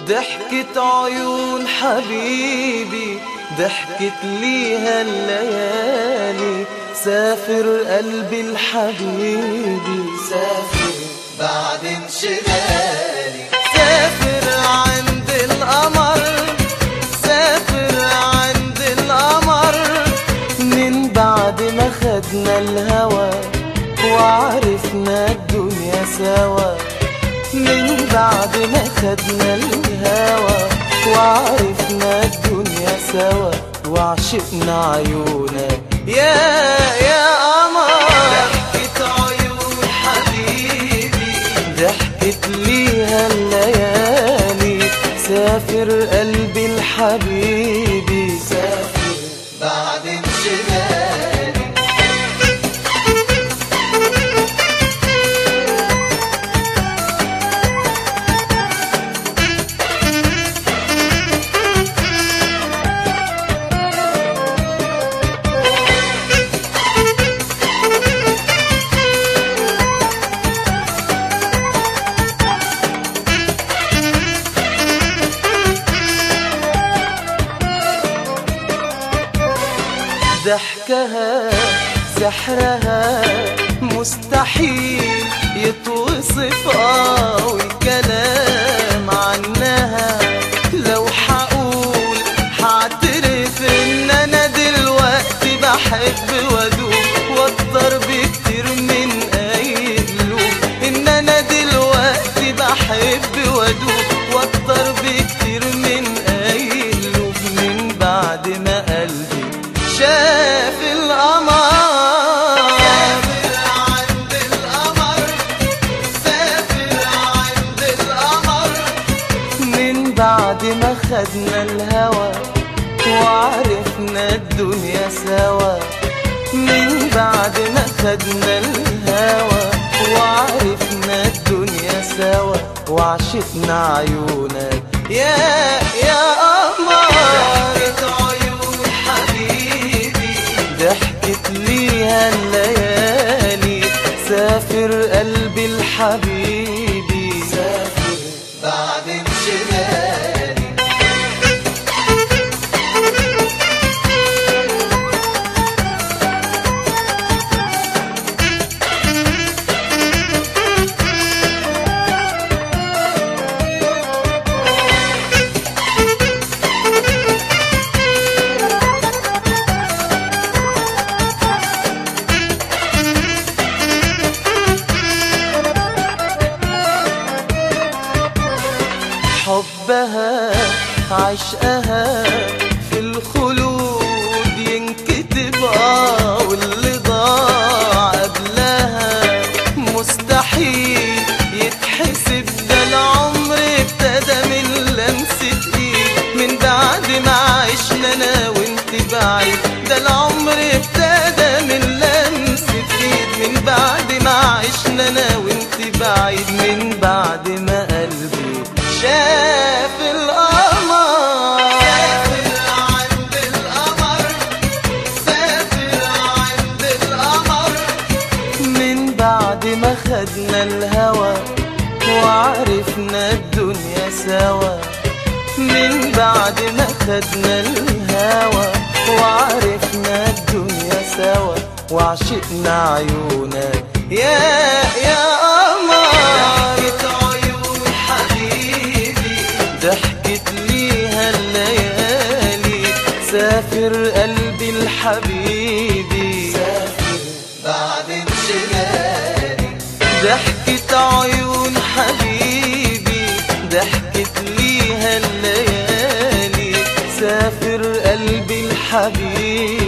ضحكة عيون حبيبي ضحكت ليها الليالي. سافر قلبي الحبيبي سافر بعد انشغالي. سافر عند القمر سافر عند القمر من بعد ما خدنا الهوى وعرفنا الدنيا سوا. من بعد ما خدنا الهوى وعرفنا الدنيا سوا وعشقنا عيونك يا قمر. ضحكة عيون حبيبي ضحكت ليها الليالي. سافر قلبي الحبيبي سافر بعد انشغالي. ضحكها سحرها مستحيل يتوصف والكلام عنها لو حقول حاعترف ان انا دلوقتي بحب وادوب واكتر بكتير من اي قلوب. ان انا دلوقتي بحب وادوب واكتر بكتير من اي قلوب. من بعد ما قلبي شاف القمر. سافر عند القمر سافر عند القمر من بعد ما خدنا الهوى وعرفنا الدنيا سوا. من بعد ما خدنا الهوى وعرفنا الدنيا سوا وعشقنا عيونك يا قمر. ضحكت ليها الليالي. سافر قلبي الحبيبي سافر بعد انشغالي. حبها عشقها في الخلود ينكتب واللي ضاع قبلها مستحيل يتحسب. ده العمر ابتدى من لمسة ايد من بعد ما عشنا انا وانت بعيد. ده العمر ابتدى من لمسة ايد من بعد ما عشنا انا وانت بعيد. من بعد ما قلبي شاف القمر. سافر عند القمر سافر عند القمر من بعد ما خدنا الهوى وعرفنا الدنيا سوا. من بعد ما خدنا الهوى وعرفنا الدنيا سوا وعشقنا عيونك يا قمر. ضحكت ليها الليالي. سافر قلبي الحبيبي سافر بعد انشغالي. ضحكة عيون حبيبي ضحكت ليها الليالي. سافر قلبي الحبيبي